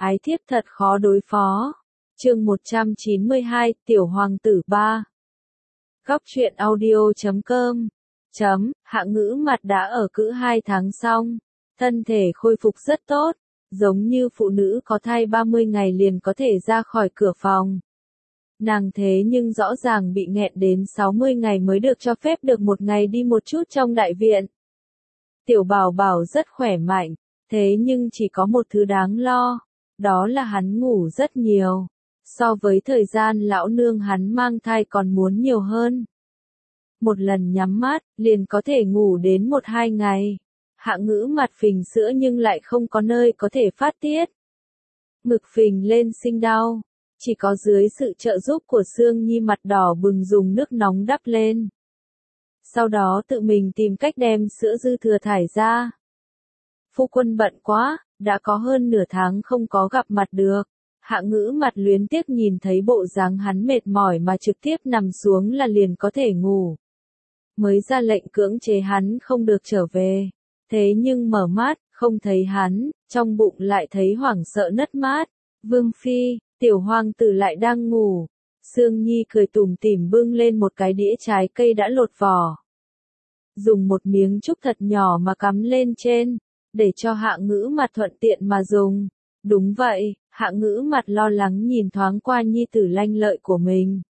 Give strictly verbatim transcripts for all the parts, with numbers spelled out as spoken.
Ái thiếp thật khó đối phó. Chương một trăm chín mươi hai, Tiểu Hoàng tử ba. Góc truyện audio chấm com. Chấm, Hạ Ngữ Mặt đã ở cữ hai tháng xong. Thân thể khôi phục rất tốt, giống như phụ nữ có thai ba mươi ngày liền có thể ra khỏi cửa phòng. Nàng thế nhưng rõ ràng bị nghẹn đến sáu mươi ngày mới được cho phép được một ngày đi một chút trong đại viện. Tiểu Bảo Bảo rất khỏe mạnh, thế nhưng chỉ có một thứ đáng lo, đó là hắn ngủ rất nhiều. So với thời gian lão nương hắn mang thai còn muốn nhiều hơn. Một lần nhắm mắt, liền có thể ngủ đến một hai ngày. Hạ Ngữ Mặt phình sữa nhưng lại không có nơi có thể phát tiết. Ngực phình lên sinh đau, chỉ có dưới sự trợ giúp của Sương Nhi mặt đỏ bừng dùng nước nóng đắp lên. Sau đó tự mình tìm cách đem sữa dư thừa thải ra. Phu quân bận quá, đã có hơn nửa tháng không có gặp mặt được. Hạ Ngữ Mặt luyến tiếc nhìn thấy bộ dáng hắn mệt mỏi mà trực tiếp nằm xuống là liền có thể ngủ. Mới ra lệnh cưỡng chế hắn không được trở về. Thế nhưng mở mắt, không thấy hắn, trong bụng lại thấy hoảng sợ nứt mát. Vương Phi, tiểu hoàng tử lại đang ngủ. Sương Nhi cười tủm tỉm bưng lên một cái đĩa trái cây đã lột vỏ. Dùng một miếng trúc thật nhỏ mà cắm lên trên, để cho Hạ Ngữ Mặt thuận tiện mà dùng. Đúng vậy, Hạ Ngữ Mặt lo lắng nhìn thoáng qua nhi tử lanh lợi của mình.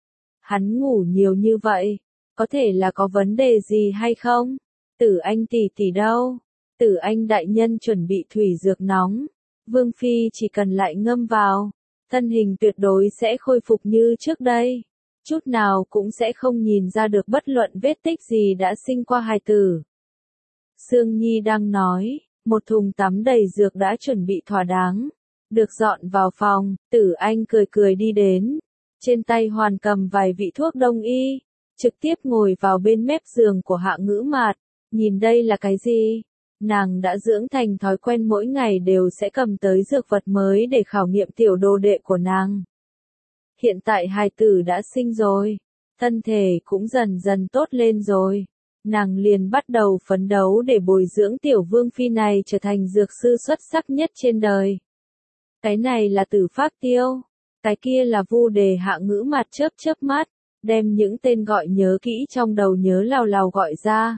Hắn ngủ nhiều như vậy, có thể là có vấn đề gì hay không? Tử Anh tỷ tỷ đâu? Tử Anh đại nhân chuẩn bị thủy dược nóng. Vương Phi chỉ cần lại ngâm vào, thân hình tuyệt đối sẽ khôi phục như trước đây. Chút nào cũng sẽ không nhìn ra được bất luận vết tích gì đã sinh qua hài tử. Sương Nhi đang nói, một thùng tắm đầy dược đã chuẩn bị thỏa đáng. Được dọn vào phòng, Tử Anh cười cười đi đến. Trên tay hoàn cầm vài vị thuốc đông y. Trực tiếp ngồi vào bên mép giường của Hạ Ngữ Mặt. Nhìn đây là cái gì? Nàng đã dưỡng thành thói quen mỗi ngày đều sẽ cầm tới dược vật mới để khảo nghiệm tiểu đồ đệ của nàng. Hiện tại hài tử đã sinh rồi. Thân thể cũng dần dần tốt lên rồi. Nàng liền bắt đầu phấn đấu để bồi dưỡng tiểu Vương Phi này trở thành dược sư xuất sắc nhất trên đời. Cái này là Tử Pháp Tiêu. Cái kia là Vu Đề. Hạ Ngữ Mặt chớp chớp mắt, đem những tên gọi nhớ kỹ trong đầu nhớ lào lào gọi ra.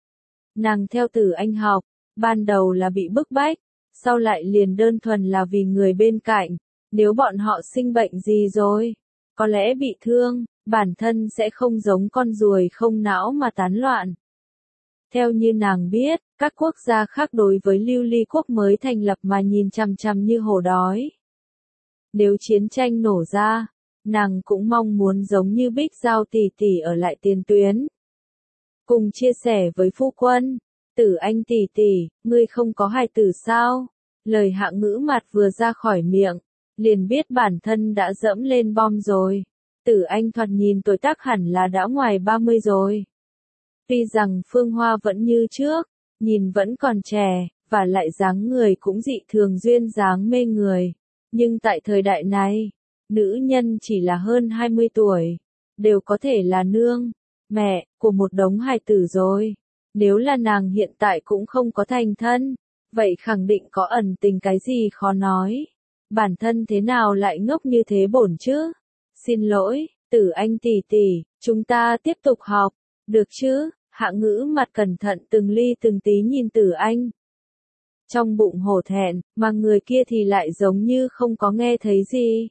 Nàng theo Tử Anh học, ban đầu là bị bức bách, sau lại liền đơn thuần là vì người bên cạnh. Nếu bọn họ sinh bệnh gì rồi, có lẽ bị thương, bản thân sẽ không giống con ruồi không não mà tán loạn. Theo như nàng biết, các quốc gia khác đối với Lưu Ly quốc mới thành lập mà nhìn chằm chằm như hổ đói. Nếu chiến tranh nổ ra, nàng cũng mong muốn giống như Bích Giao tỷ tỷ ở lại tiền tuyến. Cùng chia sẻ với phu quân, Tử Anh tỷ tỷ, ngươi không có hài tử sao? Lời Hạ Ngữ Mặt vừa ra khỏi miệng, liền biết bản thân đã dẫm lên bom rồi. Tử Anh thoạt nhìn tuổi tác hẳn là đã ngoài ba mươi rồi. Tuy rằng Phương Hoa vẫn như trước, nhìn vẫn còn trẻ, và lại dáng người cũng dị thường duyên dáng mê người. Nhưng tại thời đại này, nữ nhân chỉ là hơn hai mươi tuổi, đều có thể là nương, mẹ, của một đống hài tử rồi. Nếu là nàng hiện tại cũng không có thành thân, vậy khẳng định có ẩn tình cái gì khó nói. Bản thân thế nào lại ngốc như thế bổn chứ? Xin lỗi, Tử Anh tỷ tỷ, chúng ta tiếp tục học, được chứ? Hạ Ngữ Mặt cẩn thận từng ly từng tí nhìn Tử Anh. Trong bụng hổ thẹn, mà người kia thì lại giống như không có nghe thấy gì.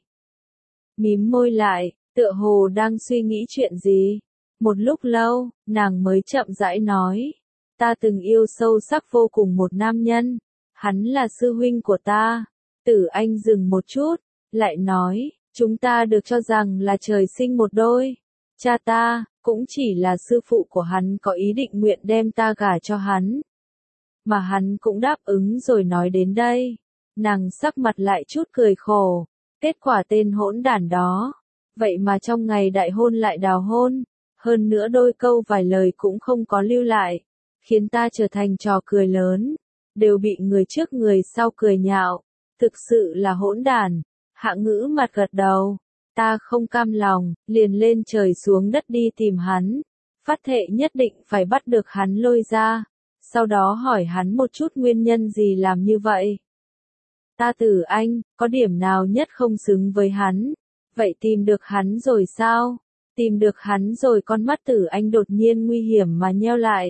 Mím môi lại, tựa hồ đang suy nghĩ chuyện gì. Một lúc lâu, nàng mới chậm rãi nói. Ta từng yêu sâu sắc vô cùng một nam nhân. Hắn là sư huynh của ta. Tử Anh dừng một chút, lại nói, chúng ta được cho rằng là trời sinh một đôi. Cha ta, cũng chỉ là sư phụ của hắn có ý định nguyện đem ta gả cho hắn. Mà hắn cũng đáp ứng rồi. Nói đến đây, nàng sắc mặt lại chút cười khổ. Kết quả tên hỗn đản đó. Vậy mà trong ngày đại hôn lại đào hôn. Hơn nữa đôi câu vài lời cũng không có lưu lại. Khiến ta trở thành trò cười lớn. Đều bị người trước người sau cười nhạo. Thực sự là hỗn đản. Hạ Ngữ Mặt gật đầu. Ta không cam lòng, liền lên trời xuống đất đi tìm hắn. Phát thệ nhất định phải bắt được hắn lôi ra. Sau đó hỏi hắn một chút nguyên nhân gì làm như vậy. Ta Tử Anh, có điểm nào nhất không xứng với hắn? Vậy tìm được hắn rồi sao? Tìm được hắn rồi con mắt Tử Anh đột nhiên nguy hiểm mà nheo lại.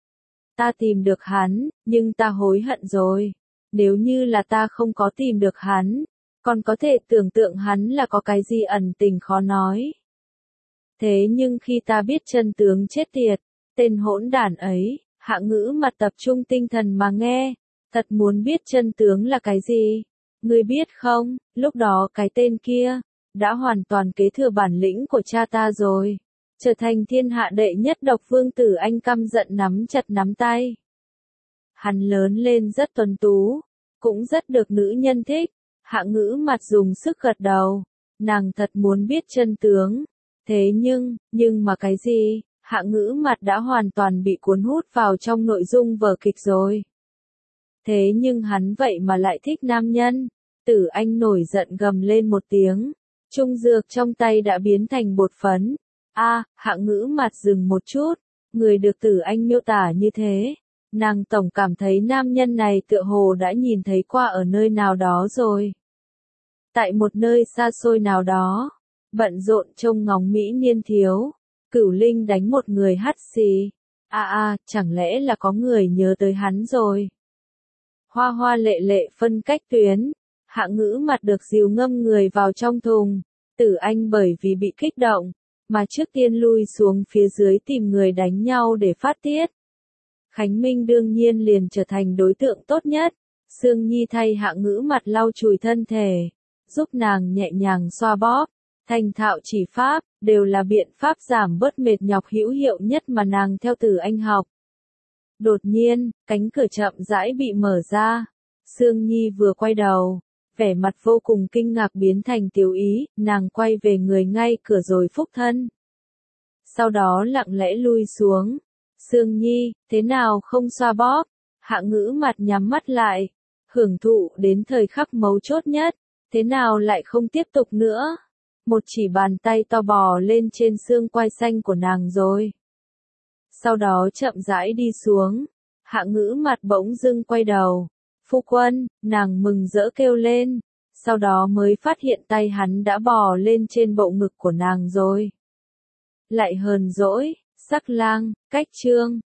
Ta tìm được hắn, nhưng ta hối hận rồi. Nếu như là ta không có tìm được hắn, còn có thể tưởng tượng hắn là có cái gì ẩn tình khó nói. Thế nhưng khi ta biết chân tướng chết tiệt, tên hỗn đản ấy, Hạ Ngữ mặt tập trung tinh thần mà nghe, thật muốn biết chân tướng là cái gì. Ngươi biết không, lúc đó cái tên kia, đã hoàn toàn kế thừa bản lĩnh của cha ta rồi. Trở thành thiên hạ đệ nhất độc vương. Tử Anh căm giận nắm chặt nắm tay. Hắn lớn lên rất tuấn tú, cũng rất được nữ nhân thích. Hạ Ngữ mặt dùng sức gật đầu. Nàng thật muốn biết chân tướng. Thế nhưng, nhưng mà cái gì? Hạ Ngữ mặt đã hoàn toàn bị cuốn hút vào trong nội dung vở kịch rồi. Thế nhưng hắn vậy mà lại thích nam nhân. Tử Anh nổi giận gầm lên một tiếng. Trung dược trong tay đã biến thành bột phấn. A, à, Hạ Ngữ mặt dừng một chút. Người được Tử Anh miêu tả như thế. Nàng tổng cảm thấy nam nhân này tựa hồ đã nhìn thấy qua ở nơi nào đó rồi. Tại một nơi xa xôi nào đó. Bận rộn trông ngóng mỹ niên thiếu. Cửu Linh đánh một người hắt xì. A a, à, chẳng lẽ là có người nhớ tới hắn rồi. Hoa hoa lệ lệ phân cách tuyến. Hạ Ngữ mặt được dìu ngâm người vào trong thùng. Tử Anh bởi vì bị kích động, mà trước tiên lui xuống phía dưới tìm người đánh nhau để phát tiết. Khánh Minh đương nhiên liền trở thành đối tượng tốt nhất. Sương Nhi thay Hạ Ngữ mặt lau chùi thân thể, giúp nàng nhẹ nhàng xoa bóp. Thành thạo chỉ pháp, đều là biện pháp giảm bớt mệt nhọc hữu hiệu nhất mà nàng theo Tử Anh học. Đột nhiên, cánh cửa chậm rãi bị mở ra. Sương Nhi vừa quay đầu, vẻ mặt vô cùng kinh ngạc biến thành tiểu ý, nàng quay về người ngay cửa rồi phúc thân. Sau đó lặng lẽ lui xuống. Sương Nhi, thế nào không xoa bóp? Hạ Ngữ mặt nhắm mắt lại, hưởng thụ đến thời khắc mấu chốt nhất, thế nào lại không tiếp tục nữa? Một chỉ bàn tay to bò lên trên xương quai xanh của nàng rồi. Sau đó chậm rãi đi xuống. Hạ Ngữ mặt bỗng dưng quay đầu. Phu quân, nàng mừng rỡ kêu lên. Sau đó mới phát hiện tay hắn đã bò lên trên bộ ngực của nàng rồi. Lại hờn dỗi, sắc lang, cách chương.